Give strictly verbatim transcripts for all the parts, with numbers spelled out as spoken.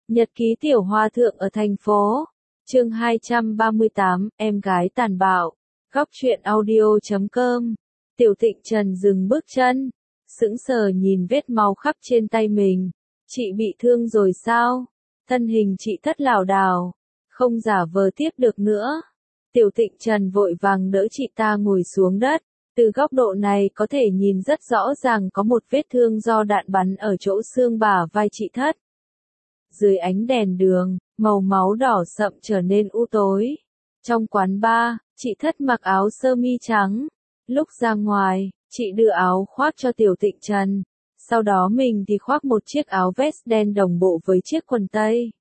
Nhật ký tiểu hòa thượng ở thành phố. Chương hai trăm ba mươi tám, em gái tàn bạo. Góc truyện audio chấm com. Tiểu Tịnh Trần dừng bước chân, sững sờ nhìn vết máu khắp trên tay mình. Chị bị thương rồi sao? Thân hình chị thất lảo đảo, không giả vờ tiếp được nữa. Tiểu Tịnh Trần vội vàng đỡ chị ta ngồi xuống đất. Từ góc độ này có thể nhìn rất rõ ràng có một vết thương do đạn bắn ở chỗ xương bả vai chị thất. Dưới ánh đèn đường, màu máu đỏ sậm trở nên u tối. Trong quán bar, chị thất mặc áo sơ mi trắng. Lúc ra ngoài, chị đưa áo khoác cho Tiểu Tịnh Trần. Sau đó mình thì khoác một chiếc áo vest đen đồng bộ với chiếc quần tây.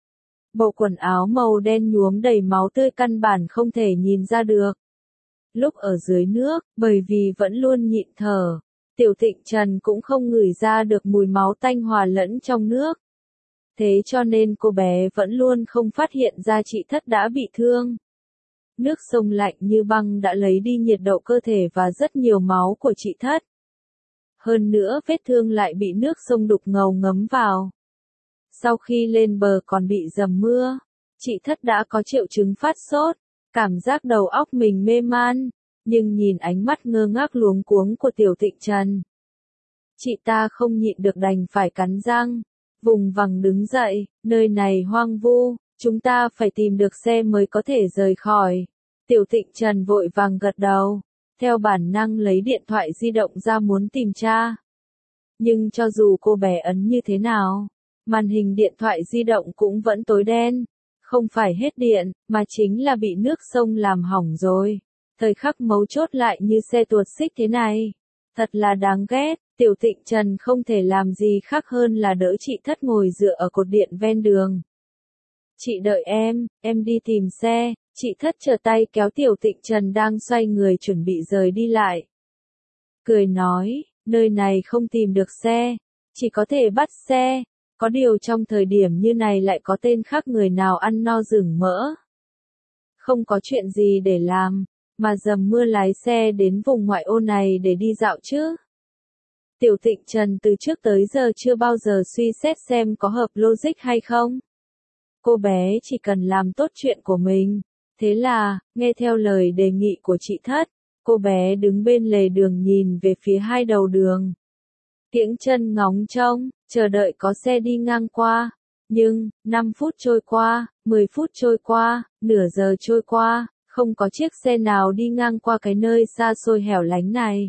Bộ quần áo màu đen nhuốm đầy máu tươi căn bản không thể nhìn ra được. Lúc ở dưới nước, bởi vì vẫn luôn nhịn thở, Tiểu Tịnh Trần cũng không ngửi ra được mùi máu tanh hòa lẫn trong nước. Thế cho nên cô bé vẫn luôn không phát hiện ra chị thất đã bị thương. Nước sông lạnh như băng đã lấy đi nhiệt độ cơ thể và rất nhiều máu của chị thất. Hơn nữa vết thương lại bị nước sông đục ngầu ngấm vào. Sau khi lên bờ còn bị dầm mưa, chị thất đã có triệu chứng phát sốt, cảm giác đầu óc mình mê man, nhưng nhìn ánh mắt ngơ ngác luống cuống của Tiểu Tịnh Trần, chị ta không nhịn được đành phải cắn răng, vùng vằng đứng dậy, nơi này hoang vu, chúng ta phải tìm được xe mới có thể rời khỏi. Tiểu Tịnh Trần vội vàng gật đầu, theo bản năng lấy điện thoại di động ra muốn tìm tra. Nhưng cho dù cô bé ấn như thế nào, màn hình điện thoại di động cũng vẫn tối đen, không phải hết điện, mà chính là bị nước sông làm hỏng rồi. Thời khắc mấu chốt lại như xe tuột xích thế này. Thật là đáng ghét, Tiểu Tịnh Trần không thể làm gì khác hơn là đỡ chị thất ngồi dựa ở cột điện ven đường. Chị đợi em, em đi tìm xe. Chị thất trở tay kéo Tiểu Tịnh Trần đang xoay người chuẩn bị rời đi lại. Cười nói, nơi này không tìm được xe, chỉ có thể bắt xe. Có điều trong thời điểm như này lại có tên khác người nào ăn no rừng mỡ. Không có chuyện gì để làm, mà dầm mưa lái xe đến vùng ngoại ô này để đi dạo chứ. Tiểu Tịnh Trần từ trước tới giờ chưa bao giờ suy xét xem có hợp logic hay không. Cô bé chỉ cần làm tốt chuyện của mình. Thế là, nghe theo lời đề nghị của chị thất, cô bé đứng bên lề đường nhìn về phía hai đầu đường. Kiễng chân ngóng trông, chờ đợi có xe đi ngang qua. Nhưng, năm phút trôi qua, mười phút trôi qua, nửa giờ trôi qua, không có chiếc xe nào đi ngang qua cái nơi xa xôi hẻo lánh này.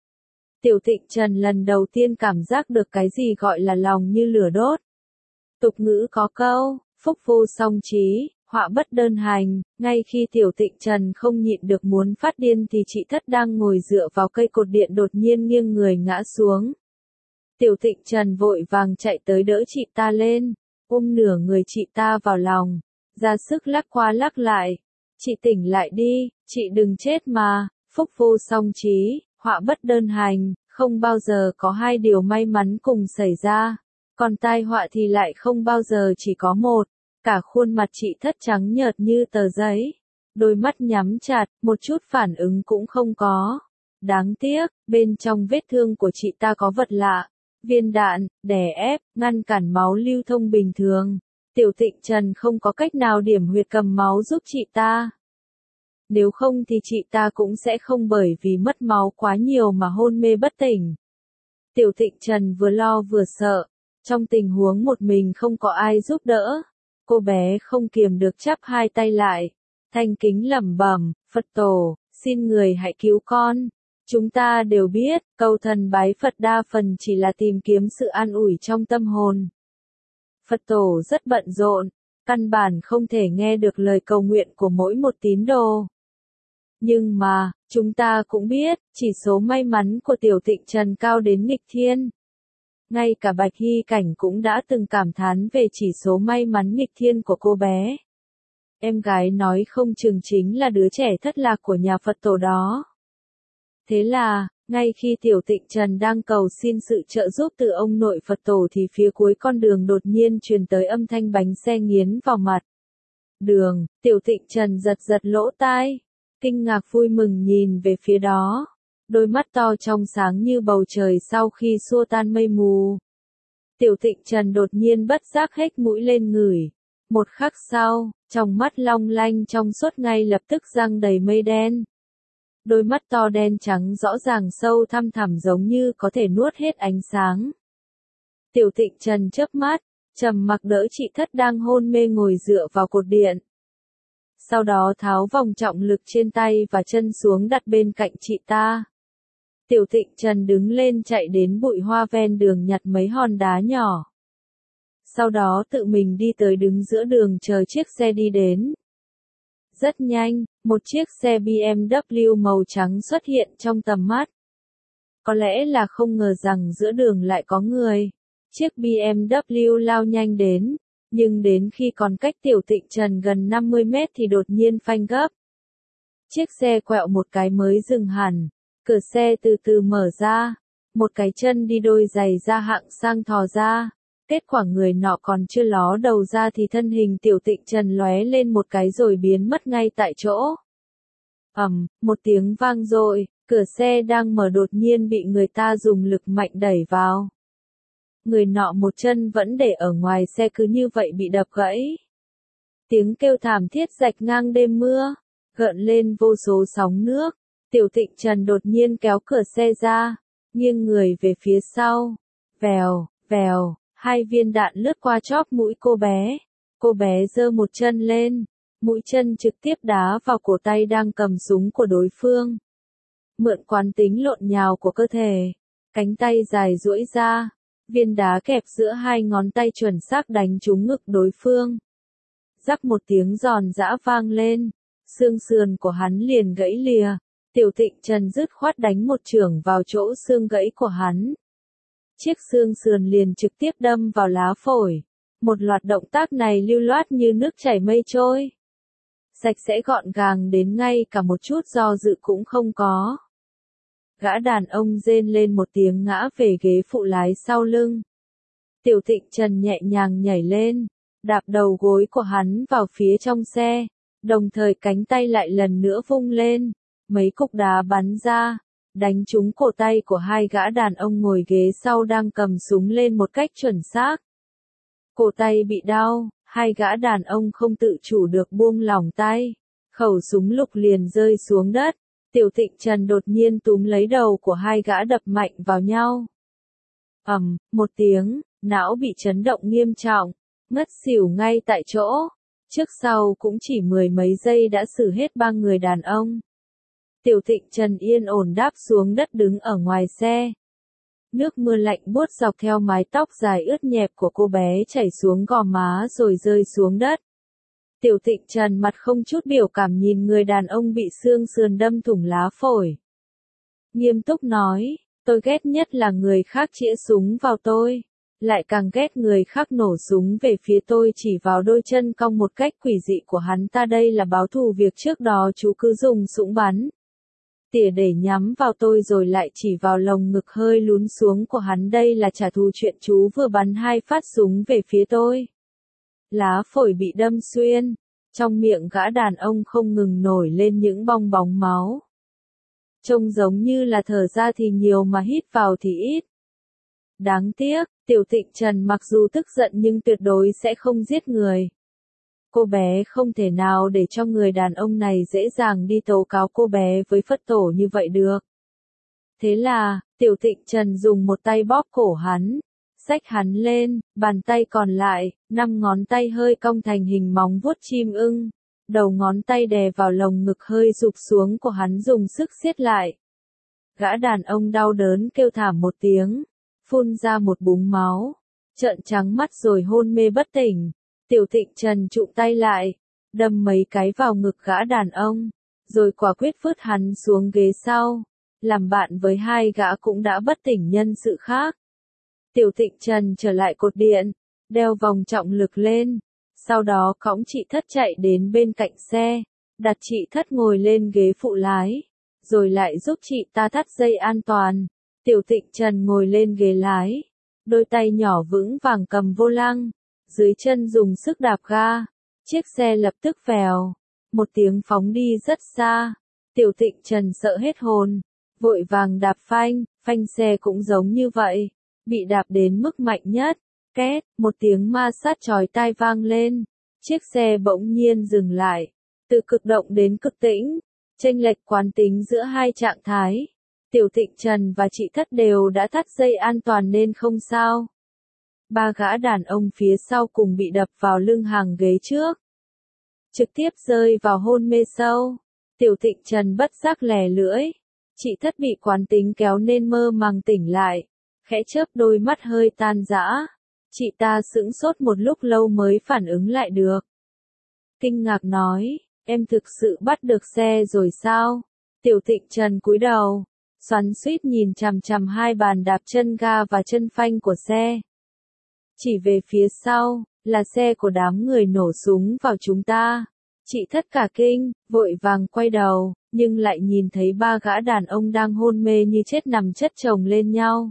Tiểu Tịnh Trần lần đầu tiên cảm giác được cái gì gọi là lòng như lửa đốt. Tục ngữ có câu, phúc vô song trí, họa bất đơn hành. Ngay khi Tiểu Tịnh Trần không nhịn được muốn phát điên thì chị thất đang ngồi dựa vào cây cột điện đột nhiên nghiêng người ngã xuống. Tiểu Tịnh Trần vội vàng chạy tới đỡ chị ta lên, ôm nửa người chị ta vào lòng, ra sức lắc qua lắc lại. Chị tỉnh lại đi, chị đừng chết mà, phúc vô song trí, họa bất đơn hành, không bao giờ có hai điều may mắn cùng xảy ra, còn tai họa thì lại không bao giờ chỉ có một. Cả khuôn mặt chị thất trắng nhợt như tờ giấy, đôi mắt nhắm chặt, một chút phản ứng cũng không có. Đáng tiếc, bên trong vết thương của chị ta có vật lạ, viên đạn, đè ép, ngăn cản máu lưu thông bình thường. Tiểu Tịnh Trần không có cách nào điểm huyệt cầm máu giúp chị ta. Nếu không thì chị ta cũng sẽ không bởi vì mất máu quá nhiều mà hôn mê bất tỉnh. Tiểu Tịnh Trần vừa lo vừa sợ, trong tình huống một mình không có ai giúp đỡ. Cô bé không kiềm được chắp hai tay lại, thành kính lẩm bẩm, Phật tổ, xin người hãy cứu con. Chúng ta đều biết, cầu thần bái Phật đa phần chỉ là tìm kiếm sự an ủi trong tâm hồn. Phật tổ rất bận rộn, căn bản không thể nghe được lời cầu nguyện của mỗi một tín đồ. Nhưng mà, chúng ta cũng biết, chỉ số may mắn của Tiểu Tịnh Trần cao đến nghịch thiên. Ngay cả Bạch Hy Cảnh cũng đã từng cảm thán về chỉ số may mắn nghịch thiên của cô bé. Em gái nói không chừng chính là đứa trẻ thất lạc của nhà Phật tổ đó. Thế là, ngay khi Tiểu Tịnh Trần đang cầu xin sự trợ giúp từ ông nội Phật tổ thì phía cuối con đường đột nhiên truyền tới âm thanh bánh xe nghiến vào mặt. Đường, Tiểu Tịnh Trần giật giật lỗ tai, kinh ngạc vui mừng nhìn về phía đó. Đôi mắt to trong sáng như bầu trời sau khi xua tan mây mù. Tiểu Thịnh Trần đột nhiên bất giác hếch mũi lên ngửi. Một khắc sau, trong mắt long lanh trong suốt ngay lập tức răng đầy mây đen. Đôi mắt to đen trắng rõ ràng sâu thăm thẳm giống như có thể nuốt hết ánh sáng. Tiểu Thịnh Trần chớp mắt, trầm mặc đỡ chị Thất đang hôn mê ngồi dựa vào cột điện. Sau đó tháo vòng trọng lực trên tay và chân xuống đặt bên cạnh chị ta. Tiểu Thịnh Trần đứng lên chạy đến bụi hoa ven đường nhặt mấy hòn đá nhỏ. Sau đó tự mình đi tới đứng giữa đường chờ chiếc xe đi đến. Rất nhanh, một chiếc xe bê em vê màu trắng xuất hiện trong tầm mắt. Có lẽ là không ngờ rằng giữa đường lại có người. Chiếc bê em vê lao nhanh đến, nhưng đến khi còn cách Tiểu Thịnh Trần gần năm mươi mét thì đột nhiên phanh gấp. Chiếc xe quẹo một cái mới dừng hẳn, cửa xe từ từ mở ra, một cái chân đi đôi giày da hạng sang thò ra. Kết quả người nọ còn chưa ló đầu ra thì thân hình Tiểu Thịnh Trần lóe lên một cái rồi biến mất ngay tại chỗ. Ầm, một tiếng vang dội, cửa xe đang mở đột nhiên bị người ta dùng lực mạnh đẩy vào. Người nọ một chân vẫn để ở ngoài xe cứ như vậy bị đập gãy. Tiếng kêu thảm thiết rạch ngang đêm mưa, gợn lên vô số sóng nước. Tiểu Thịnh Trần đột nhiên kéo cửa xe ra, nghiêng người về phía sau. Vèo, vèo. Hai viên đạn lướt qua chóp mũi cô bé. Cô bé giơ một chân lên, mũi chân trực tiếp đá vào cổ tay đang cầm súng của đối phương. Mượn quán tính lộn nhào của cơ thể, cánh tay dài duỗi ra, viên đá kẹp giữa hai ngón tay chuẩn xác đánh trúng ngực đối phương. Rắc một tiếng giòn giã vang lên, xương sườn của hắn liền gãy lìa. Tiểu Thịnh Trần dứt khoát đánh một chưởng vào chỗ xương gãy của hắn. Chiếc xương sườn liền trực tiếp đâm vào lá phổi. Một loạt động tác này lưu loát như nước chảy mây trôi. Sạch sẽ gọn gàng đến ngay cả một chút do dự cũng không có. Gã đàn ông rên lên một tiếng ngã về ghế phụ lái sau lưng. Tiểu Thịnh Trần nhẹ nhàng nhảy lên, đạp đầu gối của hắn vào phía trong xe, đồng thời cánh tay lại lần nữa vung lên, mấy cục đá bắn ra, đánh trúng cổ tay của hai gã đàn ông ngồi ghế sau đang cầm súng lên một cách chuẩn xác. Cổ tay bị đau, hai gã đàn ông không tự chủ được buông lỏng tay, khẩu súng lục liền rơi xuống đất. Tiểu Thịnh Trần đột nhiên túm lấy đầu của hai gã đập mạnh vào nhau. Ầm, một tiếng, não bị chấn động nghiêm trọng, ngất xỉu ngay tại chỗ. Trước sau cũng chỉ mười mấy giây đã xử hết ba người đàn ông. Tiểu Thịnh Trần yên ổn đáp xuống đất đứng ở ngoài xe. Nước mưa lạnh buốt dọc theo mái tóc dài ướt nhẹp của cô bé chảy xuống gò má rồi rơi xuống đất. Tiểu Thịnh Trần mặt không chút biểu cảm nhìn người đàn ông bị xương sườn đâm thủng lá phổi. Nghiêm túc nói, tôi ghét nhất là người khác chĩa súng vào tôi, lại càng ghét người khác nổ súng về phía tôi chỉ vào đôi chân cong một cách quỷ dị của hắn ta. Đây là báo thù việc trước đó chú cứ dùng súng bắn tỉa để nhắm vào tôi rồi lại chỉ vào lồng ngực hơi lún xuống của hắn. Đây là trả thù chuyện chú vừa bắn hai phát súng về phía tôi. Lá phổi bị đâm xuyên, trong miệng gã đàn ông không ngừng nổi lên những bong bóng máu. Trông giống như là thở ra thì nhiều mà hít vào thì ít. Đáng tiếc, Tiểu Thịnh Trần mặc dù tức giận nhưng tuyệt đối sẽ không giết người. Cô bé không thể nào để cho người đàn ông này dễ dàng đi tố cáo cô bé với Phật tổ như vậy được. Thế là, Tiểu Thịnh Trần dùng một tay bóp cổ hắn, xách hắn lên, bàn tay còn lại, năm ngón tay hơi cong thành hình móng vuốt chim ưng, đầu ngón tay đè vào lồng ngực hơi rụp xuống của hắn dùng sức siết lại. Gã đàn ông đau đớn kêu thảm một tiếng, phun ra một búng máu, trợn trắng mắt rồi hôn mê bất tỉnh. Tiểu Thịnh Trần trụm tay lại, đâm mấy cái vào ngực gã đàn ông, rồi quả quyết vứt hắn xuống ghế sau, làm bạn với hai gã cũng đã bất tỉnh nhân sự khác. Tiểu Thịnh Trần trở lại cột điện, đeo vòng trọng lực lên, sau đó cõng chị Thất chạy đến bên cạnh xe, đặt chị Thất ngồi lên ghế phụ lái, rồi lại giúp chị ta thắt dây an toàn. Tiểu Thịnh Trần ngồi lên ghế lái, đôi tay nhỏ vững vàng cầm vô lăng, dưới chân dùng sức đạp ga, chiếc xe lập tức vèo, một tiếng phóng đi rất xa. Tiểu Thịnh Trần sợ hết hồn, vội vàng đạp phanh, phanh xe cũng giống như vậy, bị đạp đến mức mạnh nhất, Két, một tiếng ma sát chói tai vang lên. Chiếc xe bỗng nhiên dừng lại. Từ cực động đến cực tĩnh, chênh lệch quán tính giữa hai trạng thái. Tiểu Thịnh Trần và chị Thất đều đã thắt dây an toàn nên không sao. Ba gã đàn ông phía sau cùng bị đập vào lưng hàng ghế trước. Trực tiếp rơi vào hôn mê sâu. Tiểu Thịnh Trần bất giác lè lưỡi. Chị Thất bị quán tính kéo nên mơ màng tỉnh lại. Khẽ chớp đôi mắt hơi tan rã. Chị ta sững sốt một lúc lâu mới phản ứng lại được. Kinh ngạc nói, em thực sự bắt được xe rồi sao? Tiểu Thịnh Trần cúi đầu, xoắn xuýt nhìn chằm chằm hai bàn đạp chân ga và chân phanh của xe. Chỉ về phía sau, là xe của đám người nổ súng vào chúng ta. Chị Thất cả kinh, vội vàng quay đầu, nhưng lại nhìn thấy ba gã đàn ông đang hôn mê như chết nằm chất chồng lên nhau.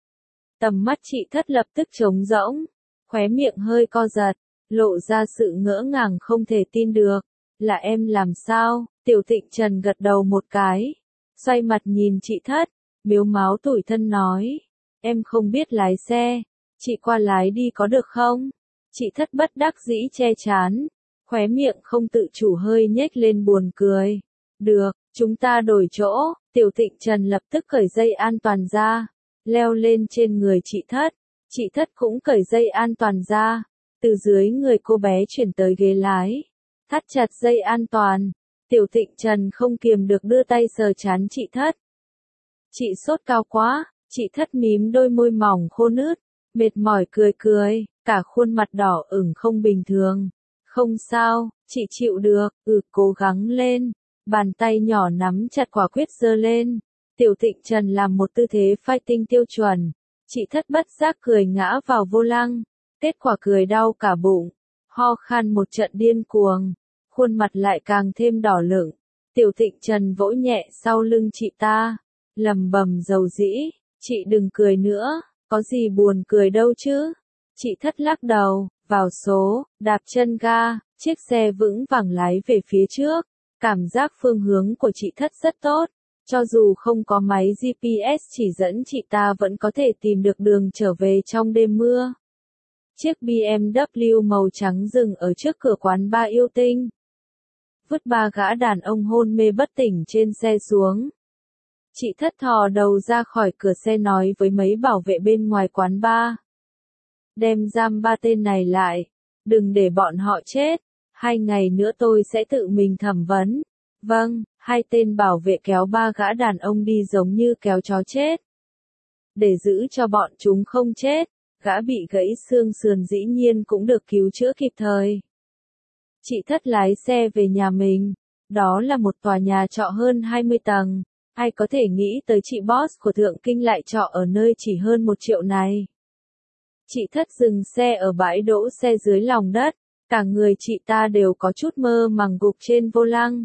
Tầm mắt chị Thất lập tức trống rỗng, khóe miệng hơi co giật, lộ ra sự ngỡ ngàng không thể tin được. Là em làm sao? Tiểu Thịnh Trần gật đầu một cái, xoay mặt nhìn chị Thất, mếu máo tủi thân nói, em không biết lái xe, chị qua lái đi có được không? Chị Thất bất đắc dĩ che chán, khóe miệng không tự chủ hơi nhếch lên buồn cười. Được, chúng ta đổi chỗ. Tiểu Thịnh Trần lập tức cởi dây an toàn ra, leo lên trên người chị Thất. Chị Thất cũng cởi dây an toàn ra, từ dưới người cô bé chuyển tới ghế lái, thắt chặt dây an toàn. Tiểu Thịnh Trần không kiềm được đưa tay sờ trán chị Thất. Chị sốt cao quá. Chị Thất mím đôi môi mỏng khô nứt, mệt mỏi cười cười, cả khuôn mặt đỏ ửng không bình thường. Không sao, chị chịu được. Ừ, cố gắng lên. Bàn tay nhỏ nắm chặt quả quyết giơ lên. Tiểu Thịnh Trần làm một tư thế fighting tiêu chuẩn. Chị Thất bất giác cười ngã vào vô lăng. Kết quả cười đau cả bụng, ho khan một trận điên cuồng, khuôn mặt lại càng thêm đỏ lửng. Tiểu Thịnh Trần vỗ nhẹ sau lưng chị ta, lầm bầm dầu dĩ, chị đừng cười nữa, có gì buồn cười đâu chứ. Chị Thất lắc đầu, vào số, đạp chân ga, chiếc xe vững vàng lái về phía trước. Cảm giác phương hướng của chị Thất rất tốt, cho dù không có máy giê pê ét chỉ dẫn chị ta vẫn có thể tìm được đường trở về trong đêm mưa. Chiếc bê em vê màu trắng dừng ở trước cửa quán bar yêu tinh. Vứt ba gã đàn ông hôn mê bất tỉnh trên xe xuống. Chị Thất thò đầu ra khỏi cửa xe nói với mấy bảo vệ bên ngoài quán bar. Đem giam ba tên này lại, đừng để bọn họ chết, hai ngày nữa tôi sẽ tự mình thẩm vấn. Vâng, hai tên bảo vệ kéo ba gã đàn ông đi giống như kéo chó chết. Để giữ cho bọn chúng không chết, gã bị gãy xương sườn dĩ nhiên cũng được cứu chữa kịp thời. Chị Thất lái xe về nhà mình, đó là một tòa nhà trọ hơn hai mươi tầng, ai có thể nghĩ tới chị boss của Thượng Kinh lại trọ ở nơi chỉ hơn một triệu này. Chị Thất dừng xe ở bãi đỗ xe dưới lòng đất, cả người chị ta đều có chút mơ màng gục trên vô lăng.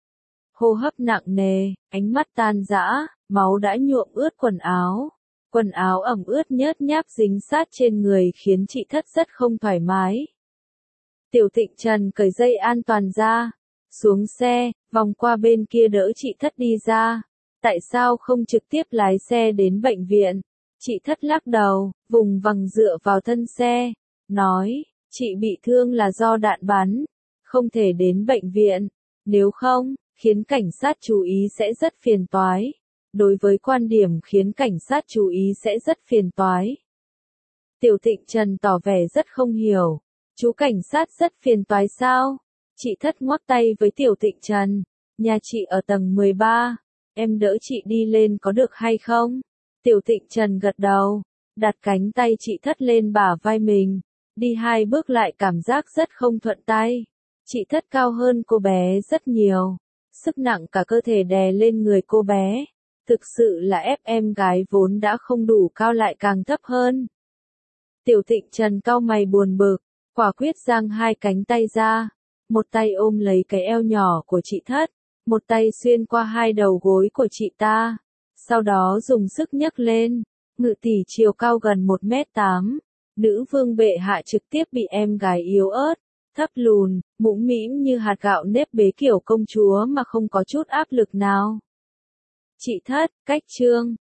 Hô hấp nặng nề, ánh mắt tan rã, máu đã nhuộm ướt quần áo. Quần áo ẩm ướt nhớt nháp dính sát trên người khiến chị Thất rất không thoải mái. Tiểu Thịnh Trần cởi dây an toàn ra, xuống xe, vòng qua bên kia đỡ chị Thất đi ra. Tại sao không trực tiếp lái xe đến bệnh viện? Chị Thất lắc đầu, vùng vằng dựa vào thân xe, nói, chị bị thương là do đạn bắn, không thể đến bệnh viện, nếu không, khiến cảnh sát chú ý sẽ rất phiền toái. Đối với quan điểm khiến cảnh sát chú ý sẽ rất phiền toái. Tiểu Thịnh Trần tỏ vẻ rất không hiểu. Chú cảnh sát rất phiền toái sao? Chị Thất ngoắc tay với Tiểu Thịnh Trần. Nhà chị ở tầng mười ba. Em đỡ chị đi lên có được hay không? Tiểu Thịnh Trần gật đầu. Đặt cánh tay chị Thất lên bả vai mình. Đi hai bước lại cảm giác rất không thuận tay. Chị Thất cao hơn cô bé rất nhiều. Sức nặng cả cơ thể đè lên người cô bé. Thực sự là ép em gái vốn đã không đủ cao lại càng thấp hơn. Tiểu Thịnh Trần cau mày buồn bực, quả quyết giang hai cánh tay ra, một tay ôm lấy cái eo nhỏ của chị Thất, một tay xuyên qua hai đầu gối của chị ta, sau đó dùng sức nhấc lên, ngự tỷ chiều cao gần một mét tám, nữ vương bệ hạ trực tiếp bị em gái yếu ớt, thấp lùn, mũm mĩm như hạt gạo nếp bế kiểu công chúa mà không có chút áp lực nào. Chị Thất, cách chương